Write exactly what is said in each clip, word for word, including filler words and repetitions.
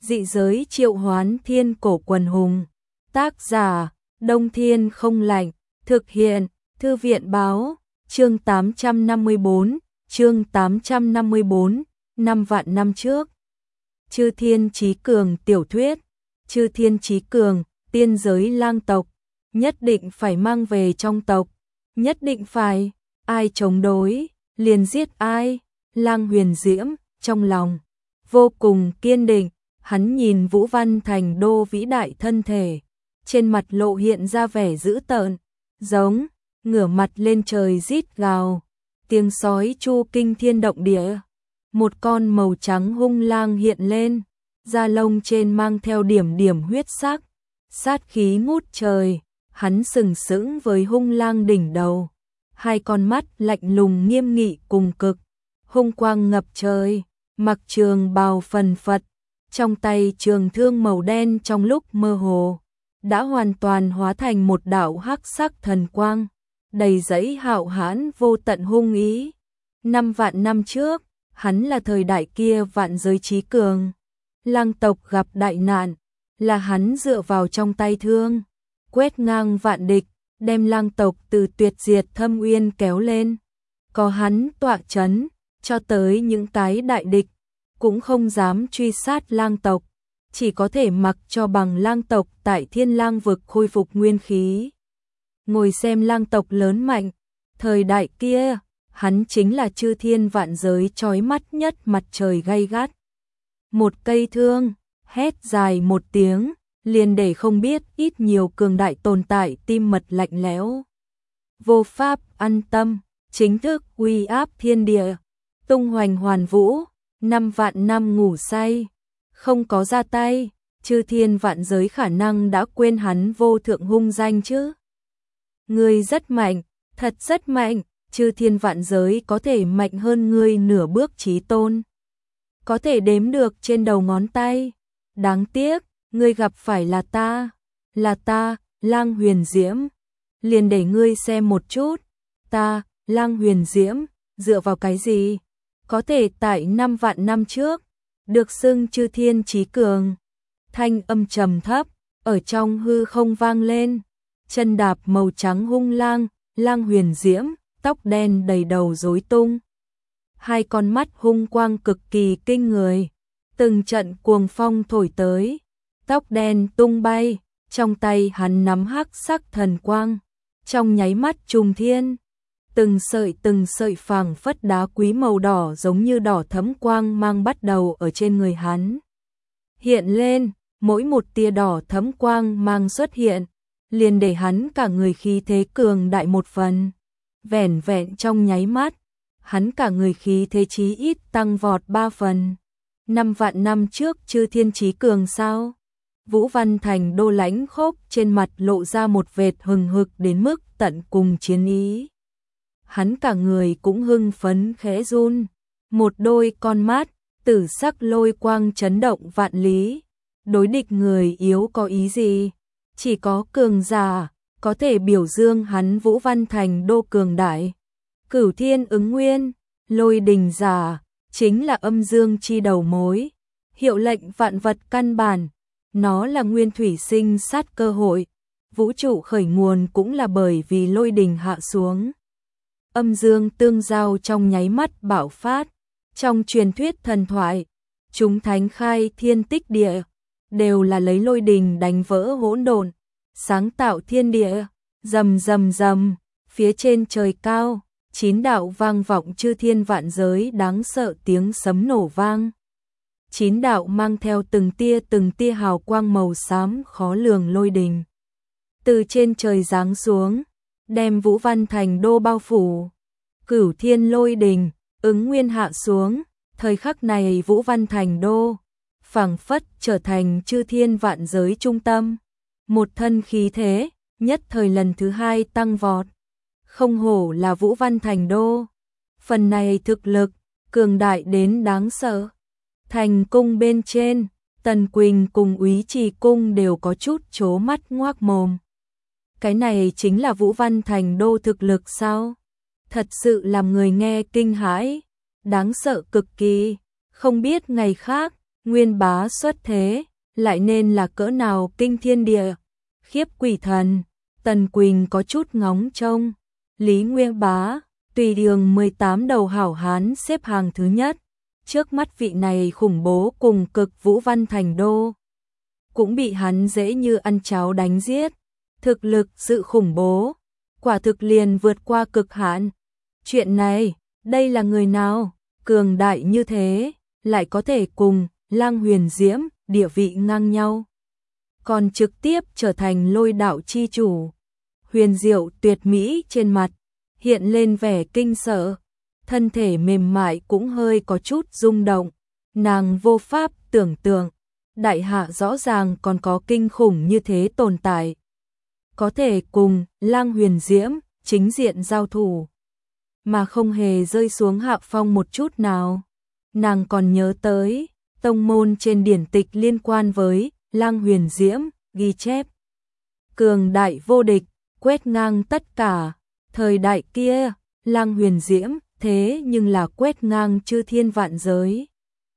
Dị giới triệu hoán thiên cổ quần hùng. Tác giả, Đông Thiên không lạnh. Thực hiện, Thư viện báo. Chương tám trăm năm mươi bốn, chương tám trăm năm mươi bốn, năm vạn năm trước. Chư Thiên Chí Cường tiểu thuyết. Chư Thiên Chí Cường, tiên giới lang tộc, nhất định phải mang về trong tộc, nhất định phải, ai chống đối, liền giết ai. Lang Huyền Diễm, trong lòng vô cùng kiên định, hắn nhìn Vũ Văn Thành Đô vĩ đại thân thể, trên mặt lộ hiện ra vẻ dữ tợn, giống, ngửa mặt lên trời rít gào, tiếng sói chu kinh thiên động địa. Một con màu trắng hung lang hiện lên, da lông trên mang theo điểm điểm huyết sắc, sát khí ngút trời, hắn sừng sững với hung lang đỉnh đầu, hai con mắt lạnh lùng nghiêm nghị cùng cực, hung quang ngập trời, mặc trường bào phần phật, trong tay trường thương màu đen trong lúc mơ hồ, đã hoàn toàn hóa thành một đạo hắc sắc thần quang, đầy dẫy hạo hãn vô tận hung ý. Năm vạn năm trước, hắn là thời đại kia vạn giới chí cường, lang tộc gặp đại nạn, là hắn dựa vào trong tay thương, quét ngang vạn địch, đem lang tộc từ tuyệt diệt thâm uyên kéo lên. Có hắn tọa chấn, cho tới những cái đại địch, cũng không dám truy sát lang tộc, chỉ có thể mặc cho bằng lang tộc tại thiên lang vực khôi phục nguyên khí. Ngồi xem lang tộc lớn mạnh, thời đại kia, hắn chính là chư thiên vạn giới chói mắt nhất mặt trời gay gắt. Một cây thương, hét dài một tiếng, liền để không biết ít nhiều cường đại tồn tại tim mật lạnh lẽo. Vô pháp an tâm, chính thức uy áp thiên địa, tung hoành hoàn vũ, năm vạn năm ngủ say, không có ra tay, chư thiên vạn giới khả năng đã quên hắn vô thượng hung danh chứ. Ngươi rất mạnh, thật rất mạnh, chư thiên vạn giới có thể mạnh hơn ngươi nửa bước chí tôn. Có thể đếm được trên đầu ngón tay. Đáng tiếc, ngươi gặp phải là ta, là ta, Lang Huyền Diễm. Liền để ngươi xem một chút, ta, Lang Huyền Diễm, dựa vào cái gì? Có thể tại năm vạn năm trước, được xưng chư thiên chí cường. Thanh âm trầm thấp, ở trong hư không vang lên. Chân đạp màu trắng hung lang, Lang Huyền Diễm, tóc đen đầy đầu rối tung. Hai con mắt hung quang cực kỳ kinh người. Từng trận cuồng phong thổi tới, tóc đen tung bay, trong tay hắn nắm hắc sắc thần quang, trong nháy mắt trùng thiên, từng sợi từng sợi phảng phất đá quý màu đỏ giống như đỏ thẫm quang mang bắt đầu ở trên người hắn. Hiện lên, mỗi một tia đỏ thẫm quang mang xuất hiện, liền để hắn cả người khí thế cường đại một phần. Vẻn vẹn trong nháy mắt, hắn cả người khí thế chí ít tăng vọt ba phần. Năm vạn năm trước chư thiên chí cường sao? Vũ Văn Thành Đô lãnh khốc trên mặt lộ ra một vệt hừng hực đến mức tận cùng chiến ý. Hắn cả người cũng hưng phấn khẽ run, một đôi con mắt, tử sắc lôi quang chấn động vạn lý. Đối địch người yếu có ý gì? Chỉ có cường giả, có thể biểu dương hắn Vũ Văn Thành Đô cường đại. Cửu thiên ứng nguyên, lôi đình giả, chính là âm dương chi đầu mối, hiệu lệnh vạn vật căn bản, nó là nguyên thủy sinh sát cơ hội, vũ trụ khởi nguồn cũng là bởi vì lôi đình hạ xuống. Âm dương tương giao trong nháy mắt bạo phát, trong truyền thuyết thần thoại, chúng thánh khai thiên tích địa, đều là lấy lôi đình đánh vỡ hỗn độn, sáng tạo thiên địa, rầm rầm rầm, phía trên trời cao. Chín đạo vang vọng chư thiên vạn giới đáng sợ tiếng sấm nổ vang. Chín đạo mang theo từng tia từng tia hào quang màu xám khó lường lôi đình. Từ trên trời giáng xuống, đem Vũ Văn Thành Đô bao phủ. Cửu thiên lôi đình, ứng nguyên hạ xuống, thời khắc này Vũ Văn Thành Đô, phảng phất trở thành chư thiên vạn giới trung tâm. Một thân khí thế, nhất thời lần thứ hai tăng vọt. Không hổ là Vũ Văn Thành Đô, phần này thực lực, cường đại đến đáng sợ. Thành cung bên trên, Tần Quỳnh cùng Úy Trì Cung đều có chút trố mắt ngoác mồm. Cái này chính là Vũ Văn Thành Đô thực lực sao? Thật sự làm người nghe kinh hãi, đáng sợ cực kỳ. Không biết ngày khác, Nguyên bá xuất thế, lại nên là cỡ nào kinh thiên địa, khiếp quỷ thần. Tần Quỳnh có chút ngóng trông. Lý Nguyên bá, tùy đường mười tám đầu hảo hán xếp hàng thứ nhất. Trước mắt vị này khủng bố cùng cực Vũ Văn Thành Đô. Cũng bị hắn dễ như ăn cháo đánh giết. Thực lực sự khủng bố, quả thực liền vượt qua cực hạn. Chuyện này, đây là người nào, cường đại như thế, lại có thể cùng Lang Huyền Diễm địa vị ngang nhau. Còn trực tiếp trở thành lôi đạo chi chủ. Huyền Diệu tuyệt mỹ trên mặt, hiện lên vẻ kinh sợ. Thân thể mềm mại cũng hơi có chút rung động. Nàng vô pháp tưởng tượng, đại hạ rõ ràng còn có kinh khủng như thế tồn tại. Có thể cùng Lang Huyền Diễm chính diện giao thủ, mà không hề rơi xuống hạ phong một chút nào. Nàng còn nhớ tới tông môn trên điển tịch liên quan với Lang Huyền Diễm ghi chép. Cường đại vô địch, quét ngang tất cả. Thời đại kia, Lang Huyền Diễm thế nhưng là quét ngang chư thiên vạn giới.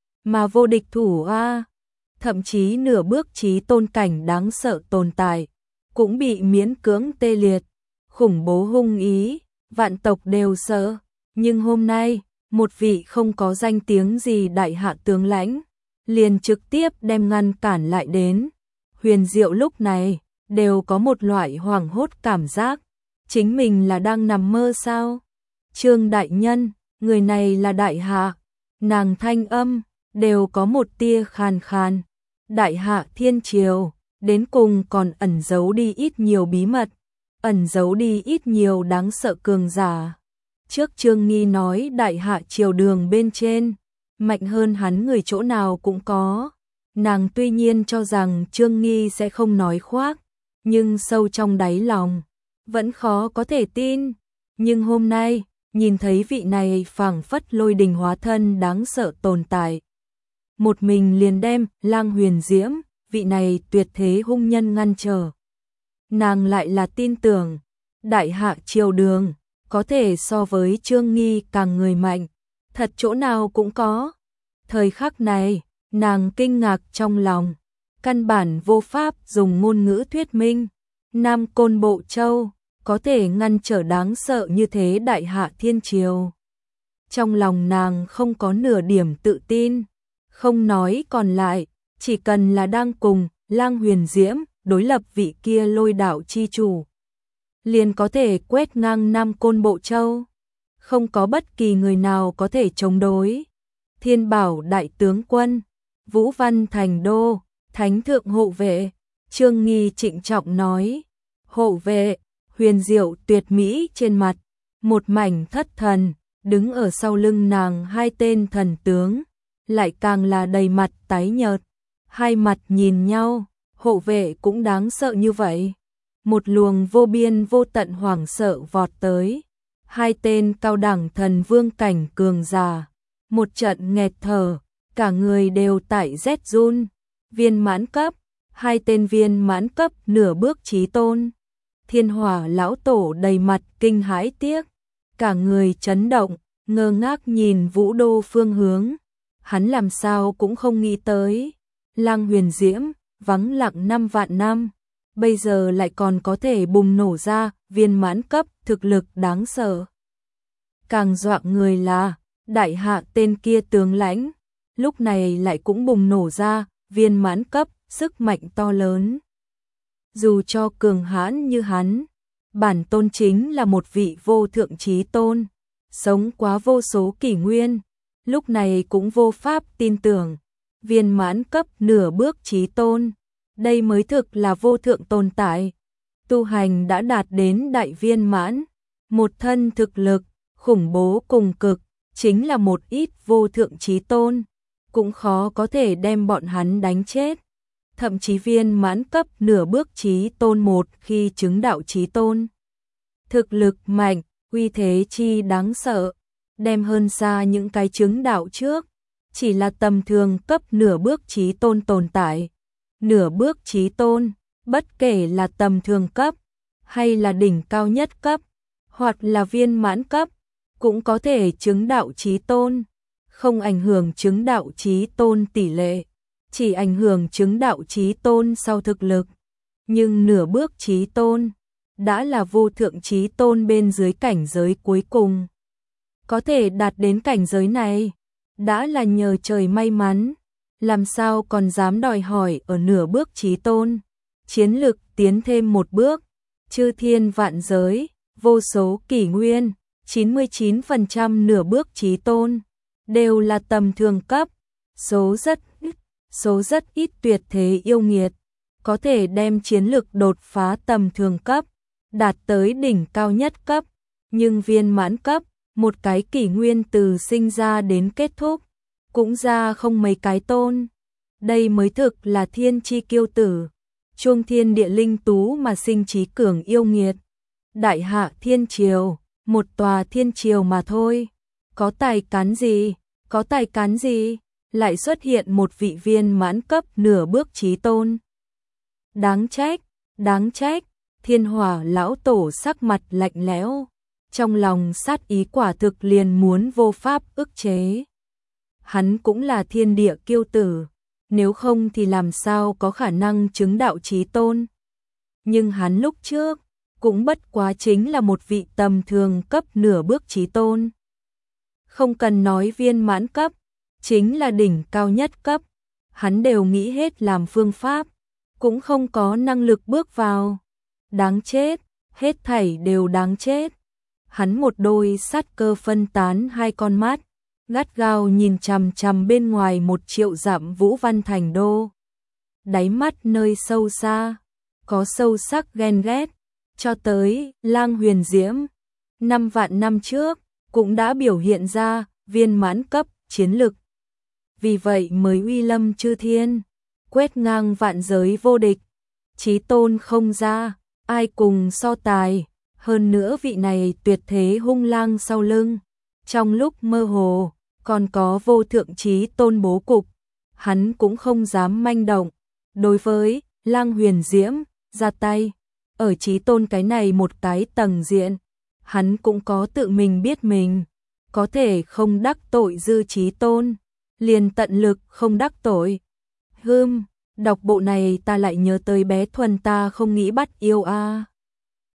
Mà vô địch thủ a, thậm chí nửa bước chí tôn cảnh đáng sợ tồn tại, cũng bị miễn cưỡng tê liệt. Khủng bố hung ý, vạn tộc đều sợ. Nhưng hôm nay, một vị không có danh tiếng gì đại hạ tướng lãnh, liền trực tiếp đem ngăn cản lại đến. Huyền Diệu lúc này, đều có một loại hoảng hốt cảm giác. Chính mình là đang nằm mơ sao? Trương đại nhân, người này là đại hạ. Nàng thanh âm, đều có một tia khàn khàn. Đại hạ thiên triều, đến cùng còn ẩn giấu đi ít nhiều bí mật, ẩn giấu đi ít nhiều đáng sợ cường giả. Trước Trương Nghi nói đại hạ triều đường bên trên, mạnh hơn hắn người chỗ nào cũng có. Nàng tuy nhiên cho rằng Trương Nghi sẽ không nói khoác, nhưng sâu trong đáy lòng, vẫn khó có thể tin. Nhưng hôm nay, nhìn thấy vị này phảng phất lôi đình hóa thân đáng sợ tồn tại. Một mình liền đem Lang Huyền Diễm, vị này tuyệt thế hung nhân ngăn trở. Nàng lại là tin tưởng, đại hạ triều đường, có thể so với Trương Nghi càng người mạnh, thật chỗ nào cũng có. Thời khắc này, nàng kinh ngạc trong lòng, căn bản vô pháp dùng ngôn ngữ thuyết minh. Nam Côn Bộ Châu, có thể ngăn trở đáng sợ như thế đại hạ thiên triều. Trong lòng nàng không có nửa điểm tự tin, không nói còn lại, chỉ cần là đang cùng Lang Huyền Diễm đối lập vị kia lôi đạo chi chủ, liền có thể quét ngang Nam Côn Bộ Châu. Không có bất kỳ người nào có thể chống đối. Thiên Bảo đại tướng quân, Vũ Văn Thành Đô, Thánh thượng hộ vệ, Trương Nghi trịnh trọng nói. Hộ vệ, Huyền Diệu tuyệt mỹ trên mặt, một mảnh thất thần, đứng ở sau lưng nàng hai tên thần tướng, lại càng là đầy mặt tái nhợt. Hai mặt nhìn nhau, hộ vệ cũng đáng sợ như vậy. Một luồng vô biên vô tận hoảng sợ vọt tới. Hai tên cao đẳng thần vương cảnh cường giả, một trận nghẹt thở, cả người đều tại rét run. Viên mãn cấp, hai tên viên mãn cấp nửa bước chí tôn. Thiên Hỏa lão tổ đầy mặt kinh hãi tiếc, cả người chấn động, ngơ ngác nhìn Vũ Đô phương hướng. Hắn làm sao cũng không nghĩ tới, Lang Huyền Diễm vắng lặng năm vạn năm, bây giờ lại còn có thể bùng nổ ra viên mãn cấp thực lực đáng sợ. Càng dọa người là, đại hạ tên kia tướng lãnh, lúc này lại cũng bùng nổ ra viên mãn cấp sức mạnh to lớn. Dù cho cường hãn như hắn, bản tôn chính là một vị vô thượng chí tôn, sống quá vô số kỷ nguyên, lúc này cũng vô pháp tin tưởng. Viên mãn cấp nửa bước chí tôn, đây mới thực là vô thượng tồn tại. Tu hành đã đạt đến đại viên mãn, một thân thực lực khủng bố cùng cực, chính là một ít vô thượng chí tôn, cũng khó có thể đem bọn hắn đánh chết. Thậm chí viên mãn cấp nửa bước chí tôn một khi chứng đạo chí tôn, thực lực mạnh, uy thế chi đáng sợ, đem hơn xa những cái chứng đạo trước, chỉ là tầm thường cấp nửa bước chí tôn tồn tại. Nửa bước chí tôn, bất kể là tầm thường cấp, hay là đỉnh cao nhất cấp, hoặc là viên mãn cấp, cũng có thể chứng đạo chí tôn, không ảnh hưởng chứng đạo chí tôn tỷ lệ. chỉ ảnh hưởng chứng đạo chí tôn sau thực lực, nhưng nửa bước chí tôn đã là vô thượng chí tôn bên dưới cảnh giới cuối cùng. Có thể đạt đến cảnh giới này, đã là nhờ trời may mắn, làm sao còn dám đòi hỏi ở nửa bước chí tôn. Chiến lực tiến thêm một bước, chư thiên vạn giới, vô số kỷ nguyên, chín mươi chín phần trăm nửa bước chí tôn, đều là tầm thường cấp, số rất ít, số rất ít tuyệt thế yêu nghiệt, có thể đem chiến lực đột phá tầm thường cấp, đạt tới đỉnh cao nhất cấp, nhưng viên mãn cấp, một cái kỷ nguyên từ sinh ra đến kết thúc, cũng ra không mấy cái tôn. Đây mới thực là thiên chi kiêu tử, chuông thiên địa linh tú mà sinh trí cường yêu nghiệt. Đại hạ thiên triều, một tòa thiên triều mà thôi, có tài cán gì, có tài cán gì, lại xuất hiện một vị viên mãn cấp nửa bước chí tôn. Đáng trách, đáng trách, Thiên Hỏa lão tổ sắc mặt lạnh lẽo, trong lòng sát ý quả thực liền muốn vô pháp ức chế. Hắn cũng là thiên địa kiêu tử, nếu không thì làm sao có khả năng chứng đạo chí tôn. Nhưng hắn lúc trước cũng bất quá chính là một vị tầm thường cấp nửa bước chí tôn. Không cần nói viên mãn cấp, chính là đỉnh cao nhất cấp, hắn đều nghĩ hết làm phương pháp, cũng không có năng lực bước vào. Đáng chết, hết thảy đều đáng chết. Hắn một đôi sát cơ phân tán hai con mắt, gắt gao nhìn chằm chằm bên ngoài một triệu dặm Vũ Văn Thành đô. Đáy mắt nơi sâu xa, có sâu sắc ghen ghét, cho tới Lang Huyền Diễm, năm vạn năm trước, cũng đã biểu hiện ra viên mãn cấp chiến lực. Vì vậy mới uy lâm chư thiên, quét ngang vạn giới vô địch, chí tôn không ra, ai cùng so tài, hơn nữa vị này tuyệt thế hung lang sau lưng. Trong lúc mơ hồ, còn có vô thượng chí tôn bố cục, hắn cũng không dám manh động. Đối với Lang Huyền Diễm, ra tay, ở chí tôn cái này một cái tầng diện, hắn cũng có tự mình biết mình, có thể không đắc tội dư chí tôn, liền tận lực không đắc tội. Hưm, đọc bộ này ta lại nhớ tới bé Thuần ta không nghĩ bắt yêu a. À.